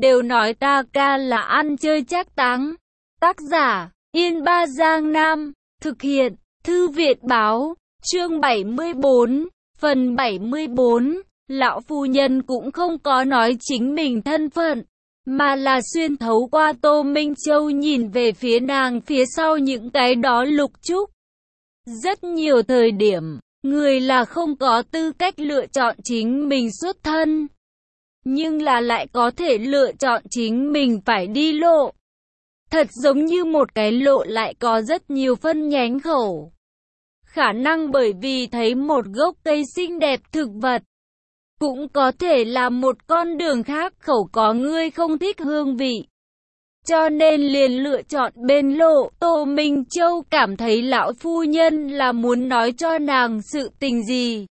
đều nói ta ca là ăn chơi trác táng. Tác giả, Yên Ba Giang Nam, thực hiện, Thư viện báo, chương 74, phần 74, lão phu nhân cũng không có nói chính mình thân phận, mà là xuyên thấu qua Tô Minh Châu nhìn về phía nàng phía sau những cái đó lục trúc. Rất nhiều thời điểm, người là không có tư cách lựa chọn chính mình xuất thân, nhưng là lại có thể lựa chọn chính mình phải đi lộ. Thật giống như một cái lộ lại có rất nhiều phân nhánh khẩu. Khả năng bởi vì thấy một gốc cây xinh đẹp thực vật, cũng có thể là một con đường khác khẩu có người không thích hương vị, cho nên liền lựa chọn bên lộ. Tô Minh Châu cảm thấy lão phu nhân là muốn nói cho nàng sự tình gì.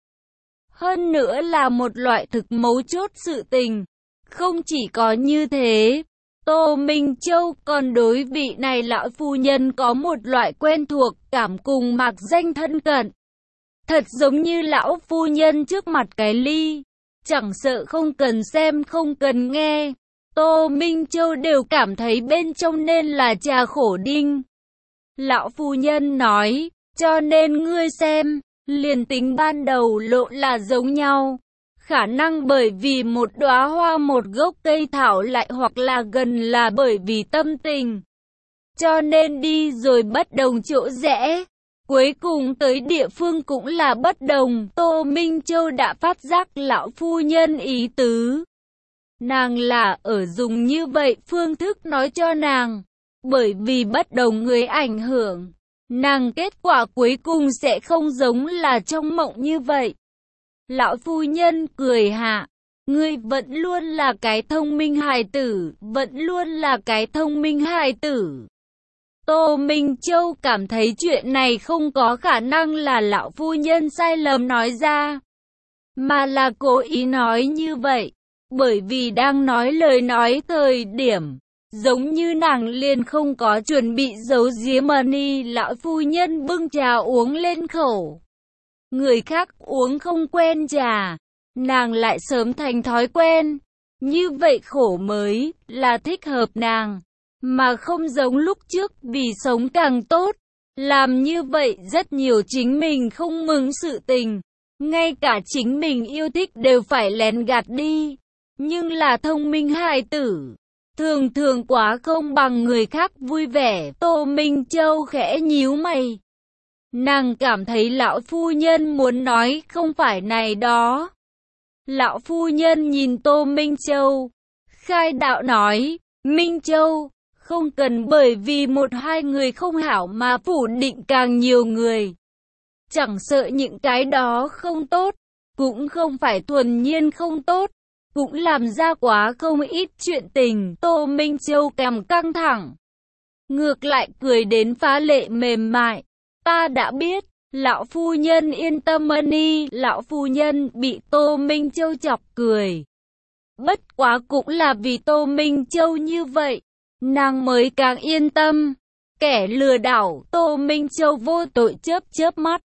Hơn nữa là một loại thực mấu chốt sự tình. Không chỉ có như thế, Tô Minh Châu còn đối vị này lão phu nhân có một loại quen thuộc cảm cùng mạc danh thân cận. Thật giống như lão phu nhân trước mặt cái ly, chẳng sợ không cần xem không cần nghe, Tô Minh Châu đều cảm thấy bên trong nên là trà khổ đinh. Lão phu nhân nói, cho nên ngươi xem, liền tính ban đầu lộ là giống nhau. Khả năng bởi vì một đóa hoa một gốc cây thảo lại hoặc là gần là bởi vì tâm tình. Cho nên đi rồi bất đồng chỗ rẽ. Cuối cùng tới địa phương cũng là bất đồng. Tô Minh Châu đã phát giác lão phu nhân ý tứ. Nàng là ở dùng như vậy phương thức nói cho nàng. Bởi vì bất đồng người ảnh hưởng, nàng kết quả cuối cùng sẽ không giống là trong mộng như vậy. Lão phu nhân cười hạ, ngươi vẫn luôn là cái thông minh hài tử, vẫn luôn là cái thông minh hài tử. Tô Minh Châu cảm thấy chuyện này không có khả năng là lão phu nhân sai lầm nói ra, mà là cố ý nói như vậy, bởi vì đang nói lời nói thời điểm, giống như nàng liền không có chuẩn bị giấu giếm money. Lão phu nhân bưng trà uống lên khẩu. Người khác uống không quen trà, nàng lại sớm thành thói quen. Như vậy khổ mới là thích hợp nàng, mà không giống lúc trước vì sống càng tốt. Làm như vậy rất nhiều chính mình không mừng sự tình, ngay cả chính mình yêu thích đều phải lén gạt đi. Nhưng là thông minh hài tử, thường thường quá không bằng người khác vui vẻ. Tô Minh Châu khẽ nhíu mày. Nàng cảm thấy lão phu nhân muốn nói không phải này đó. Lão phu nhân nhìn Tô Minh Châu, khai đạo nói, Minh Châu, không cần bởi vì một hai người không hảo mà phủ định càng nhiều người. Chẳng sợ những cái đó không tốt, cũng không phải thuần nhiên không tốt, cũng làm ra quá không ít chuyện tình. Tô Minh Châu kèm căng thẳng, ngược lại cười đến phá lệ mềm mại. Ta đã biết, lão phu nhân yên tâm đi. Lão phu nhân bị Tô Minh Châu chọc cười. Bất quá cũng là vì Tô Minh Châu như vậy, nàng mới càng yên tâm. Kẻ lừa đảo. Tô Minh Châu vô tội chớp chớp mắt.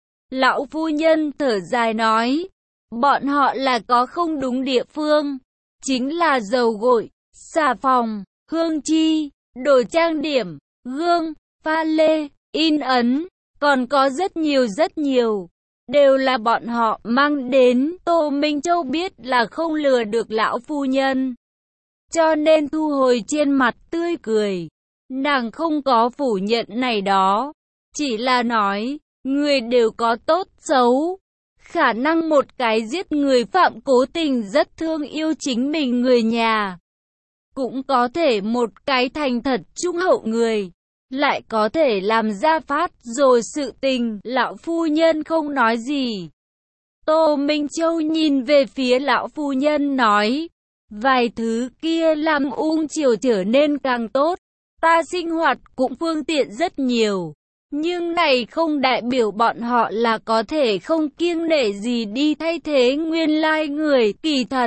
Lão phu nhân thở dài nói, bọn họ là có không đúng địa phương, chính là dầu gội, xà phòng, hương chi, đồ trang điểm, gương, pha lê, in ấn, còn có rất nhiều, đều là bọn họ mang đến. Tô Minh Châu biết là không lừa được lão phu nhân, cho nên thu hồi trên mặt tươi cười. Nàng không có phủ nhận này đó, chỉ là nói, người đều có tốt xấu. Khả năng một cái giết người phạm cố tình rất thương yêu chính mình người nhà, cũng có thể một cái thành thật trung hậu người lại có thể làm ra phát rồi sự tình. Lão phu nhân không nói gì. Tô Minh Châu nhìn về phía lão phu nhân nói, vài thứ kia làm chiều trở nên càng tốt, ta sinh hoạt cũng phương tiện rất nhiều. Nhưng này không đại biểu bọn họ là có thể không kiêng nể gì đi thay thế nguyên lai người. Kỳ thật,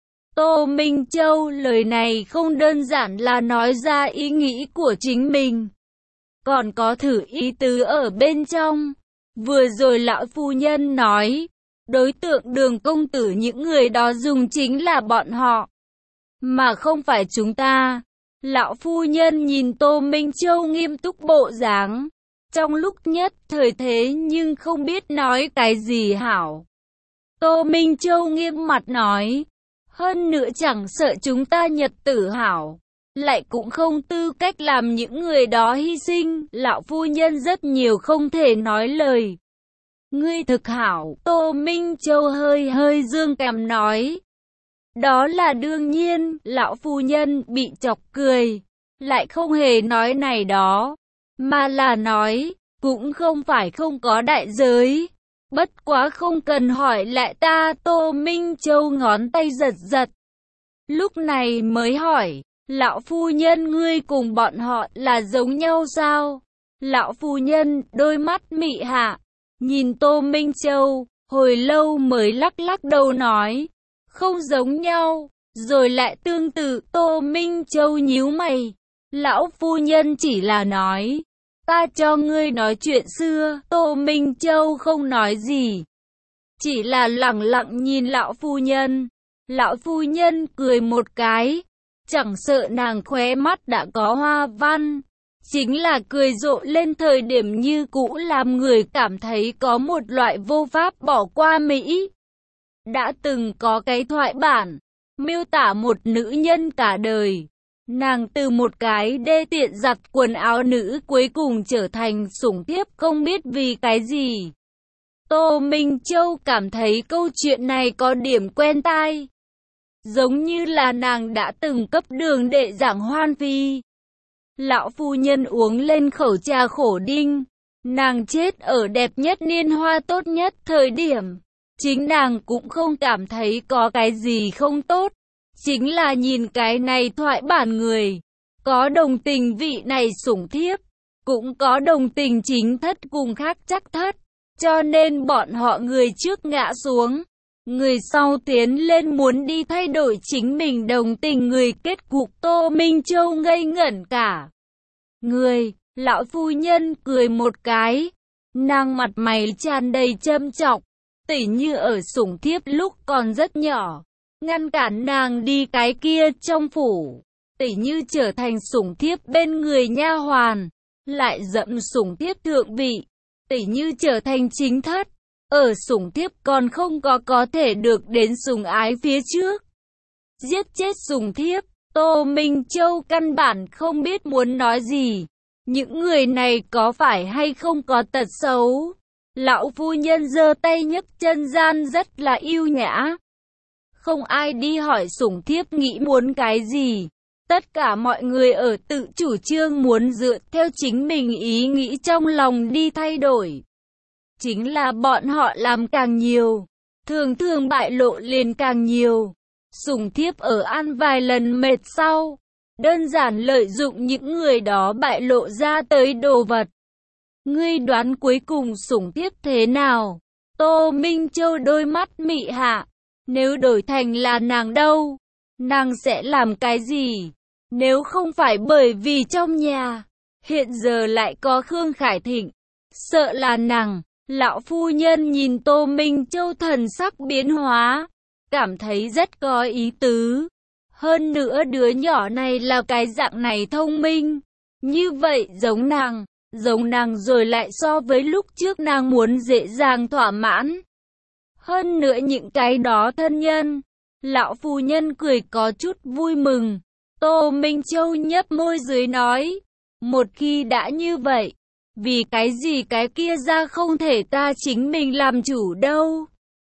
Tô Minh Châu lời này không đơn giản là nói ra ý nghĩ của chính mình, còn có thử ý tứ ở bên trong. Vừa rồi lão phu nhân nói, đối tượng Đường công tử những người đó dùng chính là bọn họ. mà không phải chúng ta. Lão phu nhân nhìn Tô Minh Châu nghiêm túc bộ dáng, trong lúc nhất thời thế nhưng không biết nói cái gì hảo. Tô Minh Châu nghiêm mặt nói, hơn nữa chẳng sợ chúng ta nhật tử hảo, lại cũng không tư cách làm những người đó hy sinh. Lão phu nhân rất nhiều không thể nói lời. Ngươi thực hảo, Tô Minh Châu hơi hơi dương cằm nói. Đó là đương nhiên. Lão phu nhân bị chọc cười, lại không hề nói này đó, mà là nói, cũng không phải không có đại giới. Bất quá không cần hỏi lại ta. Tô Minh Châu ngón tay giật giật, lúc này mới hỏi, lão phu nhân ngươi cùng bọn họ là giống nhau sao? Lão phu nhân đôi mắt mị hạ, nhìn Tô Minh Châu, hồi lâu mới lắc lắc đầu nói, không giống nhau, rồi lại tương tự. Tô Minh Châu nhíu mày, lão phu nhân chỉ là nói, ta cho ngươi nói chuyện xưa. Tô Minh Châu không nói gì, chỉ là lẳng lặng nhìn lão phu nhân. Lão phu nhân cười một cái, chẳng sợ nàng khóe mắt đã có hoa văn, chính là cười rộ lên thời điểm như cũ làm người cảm thấy có một loại vô pháp bỏ qua mỹ. Đã từng có cái thoại bản, miêu tả một nữ nhân cả đời. Nàng từ một cái đê tiện giặt quần áo nữ cuối cùng trở thành sủng thiếp không biết vì cái gì. Tô Minh Châu cảm thấy câu chuyện này có điểm quen tai. Giống như là nàng đã từng cấp đường đệ giảng hoan phi. Lão phu nhân uống lên khẩu trà khổ đinh. Nàng chết ở đẹp nhất niên hoa tốt nhất thời điểm. Chính nàng cũng không cảm thấy có cái gì không tốt. Chính là nhìn cái này thoại bản người. Có đồng tình vị này sủng thiếp, cũng có đồng tình chính thất cùng khác chắc thất. Cho nên bọn họ người trước ngã xuống, người sau tiến lên muốn đi thay đổi chính mình đồng tình người. Kết cục Tô Minh Châu ngây ngẩn cả người. Lão phu nhân cười một cái, nàng mặt mày tràn đầy châm chọc, tỉ như ở sủng thiếp lúc còn rất nhỏ, ngăn cản nàng đi cái kia trong phủ, tỉ như trở thành sủng thiếp bên người nha hoàn, lại dẫm sủng thiếp thượng vị, tỉ như trở thành chính thất, ở sủng thiếp còn không có thể được đến sủng ái phía trước, giết chết sủng thiếp. Tô Minh Châu căn bản không biết muốn nói gì. Những người này có phải hay không có tật xấu? Lão phu nhân giơ tay nhấc chân gian rất là yêu nhã. Không ai đi hỏi sủng thiếp nghĩ muốn cái gì. Tất cả mọi người ở tự chủ trương muốn dựa theo chính mình ý nghĩ trong lòng đi thay đổi. Chính là bọn họ làm càng nhiều, thường thường bại lộ liền càng nhiều. Sủng thiếp ở ăn vài lần mệt sau, đơn giản lợi dụng những người đó bại lộ ra tới đồ vật. Ngươi đoán cuối cùng sủng thiếp thế nào? Tô Minh Châu đôi mắt mị hạ. Nếu đổi thành là nàng đâu? Nàng sẽ làm cái gì? Nếu không phải bởi vì trong nhà hiện giờ lại có Khương Khải Thịnh, sợ là nàng. Lão phu nhân nhìn Tô Minh Châu thần sắc biến hóa, cảm thấy rất có ý tứ. Hơn nữa đứa nhỏ này là cái dạng này thông minh, như vậy giống nàng rồi lại so với lúc trước nàng muốn dễ dàng thỏa mãn. Hơn nữa những cái đó thân nhân. Lão phu nhân cười có chút vui mừng. Tô Minh Châu nhấp môi dưới nói, một khi đã như vậy, vì cái gì cái kia ra không thể ta chính mình làm chủ đâu?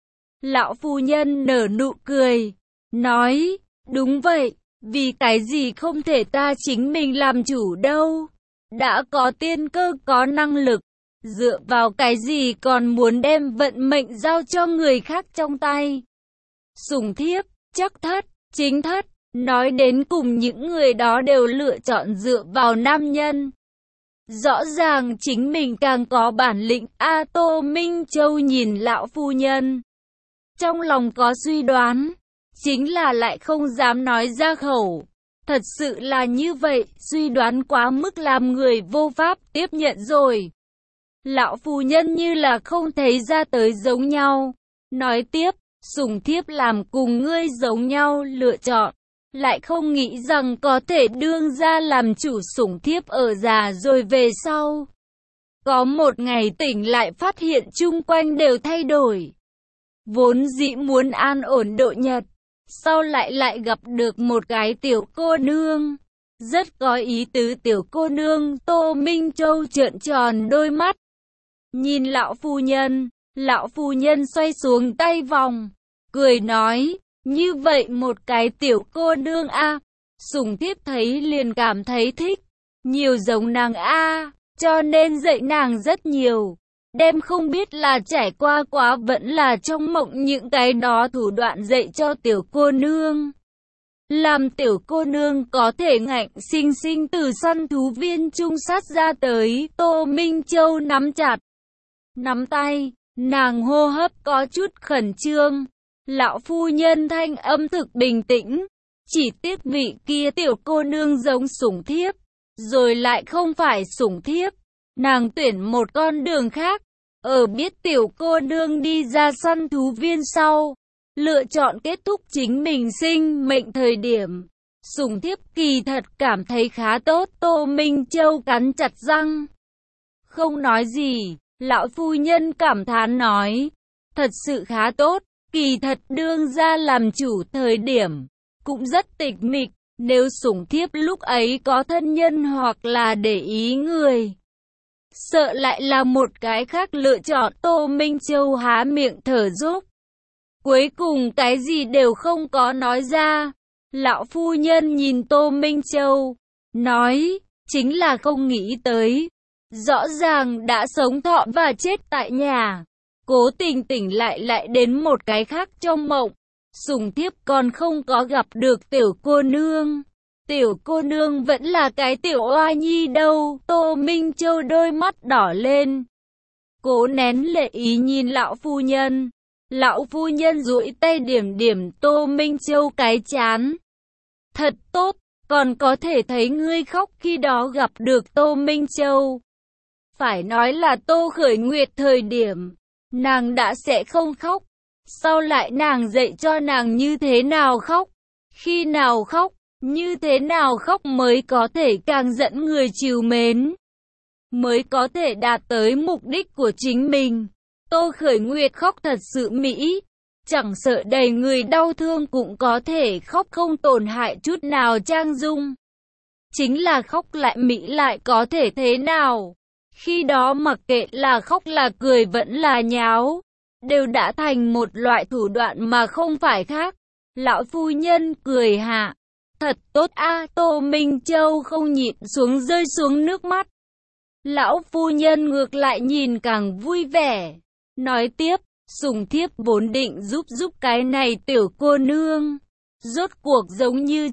Lão phu nhân nở nụ cười, nói, đúng vậy, vì cái gì không thể ta chính mình làm chủ đâu? Đã có tiên cơ có năng lực, dựa vào cái gì còn muốn đem vận mệnh giao cho người khác trong tay? Sủng thiếp, chắc thất, chính thất, nói đến cùng những người đó đều lựa chọn dựa vào nam nhân. Rõ ràng chính mình càng có bản lĩnh. Tô Minh Châu nhìn lão phu nhân, trong lòng có suy đoán, chính là lại không dám nói ra khẩu. Thật sự là như vậy, suy đoán quá mức làm người vô pháp tiếp nhận rồi. Lão phu nhân như là không thấy ra tới giống nhau. Nói tiếp, sủng thiếp làm cùng ngươi giống nhau lựa chọn, lại không nghĩ rằng có thể đương ra làm chủ sủng thiếp ở già rồi về sau. Có một ngày tỉnh lại phát hiện chung quanh đều thay đổi. Vốn dĩ muốn an ổn độ nhật, sau lại gặp được một cái tiểu cô nương. Rất có ý tứ tiểu cô nương. Tô Minh Châu trợn tròn đôi mắt, nhìn lão phu nhân xoay xuống tay vòng, cười nói, như vậy một cái tiểu cô nương a, sủng thiếp thấy liền cảm thấy thích, nhiều giống nàng a, cho nên dạy nàng rất nhiều. Đem không biết là trải qua quá vẫn là trong mộng những cái đó thủ đoạn dạy cho tiểu cô nương. Làm tiểu cô nương có thể ngạnh sinh sinh từ săn thú viên trung sát ra tới. Tô Minh Châu nắm chặt nắm tay, nàng hô hấp có chút khẩn trương. Lão phu nhân thanh âm thực bình tĩnh, chỉ tiếc vị kia tiểu cô nương giống sủng thiếp, rồi lại không phải sủng thiếp. Nàng tuyển một con đường khác, ở biết tiểu cô nương đi ra săn thú viên sau, lựa chọn kết thúc chính mình sinh mệnh thời điểm. Sủng thiếp kỳ thật cảm thấy khá tốt. Tô Minh Châu cắn chặt răng, không nói gì. Lão phu nhân cảm thán nói, thật sự khá tốt. Kỳ thật đương ra làm chủ thời điểm, cũng rất tịch mịch. Nếu sủng thiếp lúc ấy có thân nhân hoặc là để ý người, sợ lại là một cái khác lựa chọn. Tô Minh Châu há miệng thở dốc, cuối cùng cái gì đều không có nói ra. Lão phu nhân nhìn Tô Minh Châu, nói, chính là không nghĩ tới. Rõ ràng đã sống thọ và chết tại nhà, cố tình tỉnh lại đến một cái khác trong mộng. Sủng thiếp còn không có gặp được tiểu cô nương. Tiểu cô nương vẫn là cái tiểu oa nhi đâu. Tô Minh Châu đôi mắt đỏ lên, cố nén lệ ý nhìn lão phu nhân. Lão phu nhân duỗi tay điểm điểm Tô Minh Châu cái trán. Thật tốt, còn có thể thấy ngươi khóc khi đó gặp được Tô Minh Châu. Phải nói là Tô Khởi Nguyệt thời điểm, nàng đã sẽ không khóc. Sau lại nàng dạy cho nàng như thế nào khóc, khi nào khóc, như thế nào khóc mới có thể càng dẫn người trìu mến, mới có thể đạt tới mục đích của chính mình. Tô Khởi Nguyệt khóc thật sự mỹ, chẳng sợ đầy người đau thương cũng có thể khóc không tổn hại chút nào trang dung. Chính là khóc lại mỹ lại có thể thế nào? Khi đó mặc kệ là khóc là cười vẫn là nháo, đều đã thành một loại thủ đoạn mà không phải khác. Lão phu nhân cười hạ, thật tốt a. Tô Minh Châu không nhịn xuống rơi xuống nước mắt. Lão phu nhân ngược lại nhìn càng vui vẻ, nói tiếp, sủng thiếp vốn định giúp cái này tiểu cô nương, rốt cuộc giống như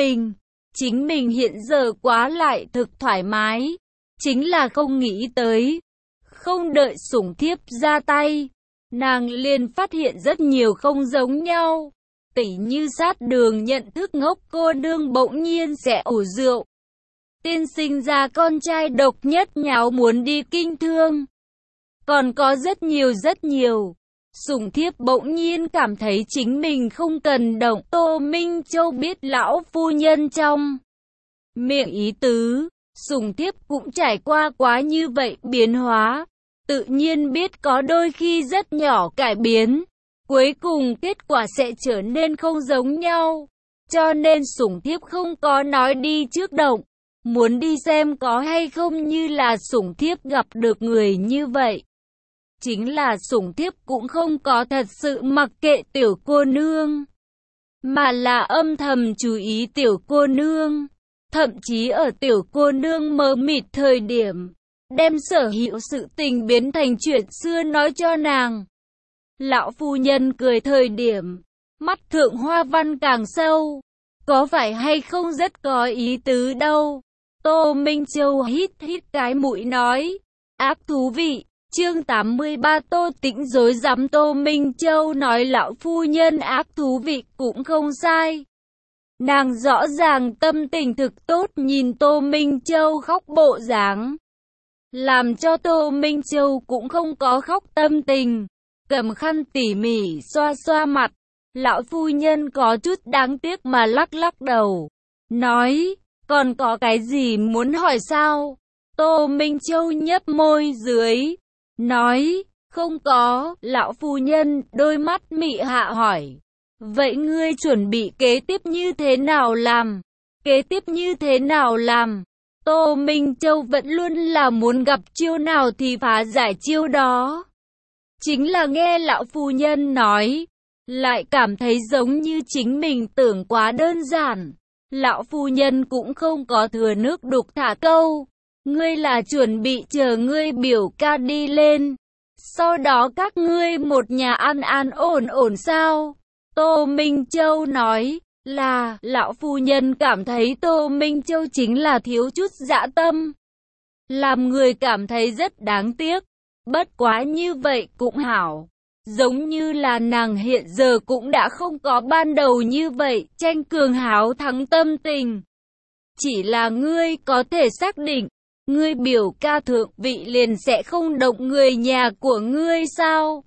chính mình hiện giờ quá lại thực thoải mái, chính là không nghĩ tới, không đợi sủng thiếp ra tay, nàng liền phát hiện rất nhiều không giống nhau. Tỉ như sát đường nhận thức ngốc cô nương bỗng nhiên sẽ ủ rượu, tiên sinh ra con trai độc nhất nháo muốn đi kinh thương, còn có rất nhiều. Sủng thiếp bỗng nhiên cảm thấy chính mình không cần động. Tô Minh Châu biết lão phu nhân trong miệng ý tứ, sủng thiếp cũng trải qua quá như vậy biến hóa, tự nhiên biết có đôi khi rất nhỏ cải biến, cuối cùng kết quả sẽ trở nên không giống nhau. Cho nên sủng thiếp không có nói đi trước động, muốn đi xem có hay không, như là sủng thiếp gặp được người như vậy. Chính là sủng thiếp cũng không có thật sự mặc kệ tiểu cô nương, mà là âm thầm chú ý tiểu cô nương. Thậm chí ở tiểu cô nương mờ mịt thời điểm, đem sở hữu sự tình biến thành chuyện xưa nói cho nàng. Lão phu nhân cười thời điểm, mắt thượng hoa văn càng sâu, có phải hay không rất có ý tứ đâu. Tô Minh Châu hít cái mũi nói, ác thú vị. Chương 83. Tô Tĩnh dối dám. Tô Minh Châu nói lão phu nhân ác thú vị cũng không sai. Nàng rõ ràng tâm tình thực tốt, nhìn Tô Minh Châu khóc bộ dáng, làm cho Tô Minh Châu cũng không có khóc tâm tình, cầm khăn tỉ mỉ xoa xoa mặt, Lão phu nhân có chút đáng tiếc mà lắc lắc đầu, nói, còn có cái gì muốn hỏi sao? Tô Minh Châu nhấp môi dưới, nói, không có. Lão phu nhân đôi mắt mị hạ hỏi, vậy ngươi chuẩn bị kế tiếp như thế nào làm? Kế tiếp như thế nào làm? Tô Minh Châu vẫn luôn là muốn gặp chiêu nào thì phá giải chiêu đó. Chính là nghe lão phu nhân nói, lại cảm thấy giống như chính mình tưởng quá đơn giản. Lão phu nhân cũng không có thừa nước đục thả câu. Ngươi là chuẩn bị chờ ngươi biểu ca đi lên, sau đó các ngươi một nhà an an ổn ổn sao? Tô Minh Châu nói là, lão phu nhân cảm thấy Tô Minh Châu chính là thiếu chút dã tâm, làm người cảm thấy rất đáng tiếc. Bất quá như vậy cũng hảo, giống như là nàng hiện giờ cũng đã không có ban đầu như vậy, tranh cường háo thắng tâm tình. Chỉ là ngươi có thể xác định, ngươi biểu ca thượng vị liền sẽ không động người nhà của ngươi sao?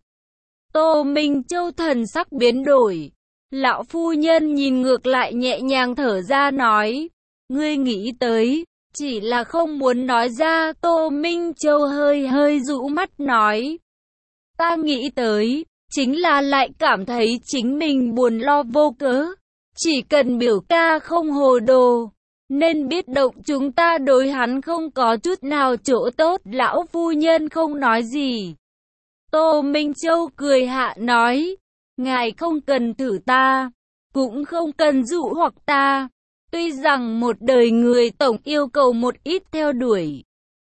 Tô Minh Châu thần sắc biến đổi. Lão phu nhân nhìn ngược lại nhẹ nhàng thở ra nói, ngươi nghĩ tới, chỉ là không muốn nói ra. Tô Minh Châu hơi rũ mắt nói, ta nghĩ tới, chính là lại cảm thấy chính mình buồn lo vô cớ. Chỉ cần biểu ca không hồ đồ, nên biết động chúng ta đối hắn không có chút nào chỗ tốt. Lão phu nhân không nói gì. Tô Minh Châu cười hạ nói, ngài không cần thử ta, cũng không cần dụ hoặc ta. Tuy rằng một đời người tổng yêu cầu một ít theo đuổi,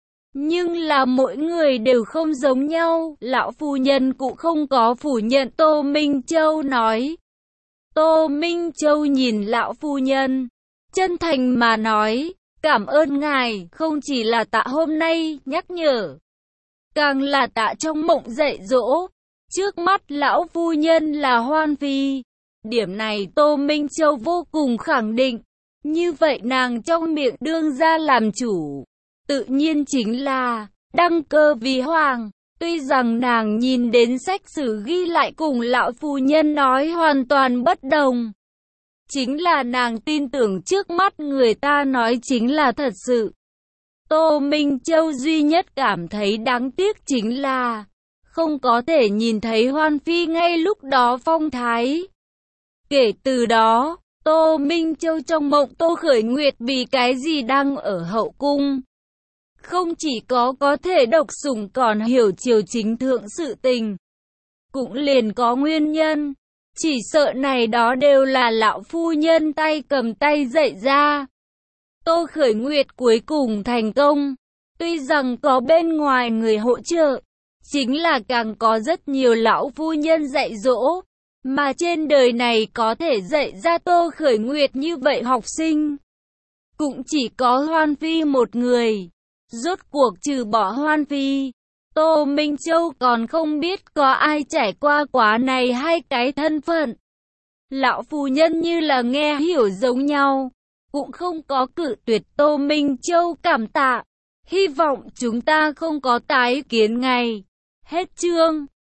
nhưng là mỗi người đều không giống nhau. Lão phu nhân cũng không có phủ nhận. Tô Minh Châu nói. Tô Minh Châu nhìn lão phu nhân, chân thành mà nói, cảm ơn ngài, không chỉ là tạ hôm nay nhắc nhở, càng là tạ trong mộng dạy dỗ. Trước mắt lão phu nhân là Hoan Phi, điểm này Tô Minh Châu vô cùng khẳng định. Như vậy nàng trong miệng đương gia làm chủ, tự nhiên chính là đăng cơ vì hoàng. Tuy rằng nàng nhìn đến sách sử ghi lại cùng lão phu nhân nói hoàn toàn bất đồng, chính là nàng tin tưởng trước mắt người ta nói chính là thật sự. Tô Minh Châu duy nhất cảm thấy đáng tiếc chính là không có thể nhìn thấy Hoan Phi ngay lúc đó phong thái. Kể từ đó, Tô Minh Châu trong mộng Tô Khởi Nguyệt vì cái gì đang ở hậu cung. Không chỉ có thể độc sủng còn hiểu chiều chính thượng sự tình, cũng liền có nguyên nhân. Chỉ sợ này đó đều là lão phu nhân tay cầm tay dạy ra. Tô Khởi Nguyệt cuối cùng thành công, tuy rằng có bên ngoài người hỗ trợ, chính là càng có rất nhiều lão phu nhân dạy dỗ, mà trên đời này có thể dạy ra Tô Khởi Nguyệt như vậy học sinh, cũng chỉ có Hoan Phi một người. Rốt cuộc trừ bỏ Hoan Phi, Tô Minh Châu còn không biết có ai trải qua quá này hai cái thân phận. Lão phu nhân như là nghe hiểu giống nhau, cũng không có cự tuyệt. Tô Minh Châu cảm tạ, hy vọng chúng ta không có tái kiến ngày. Hết chương.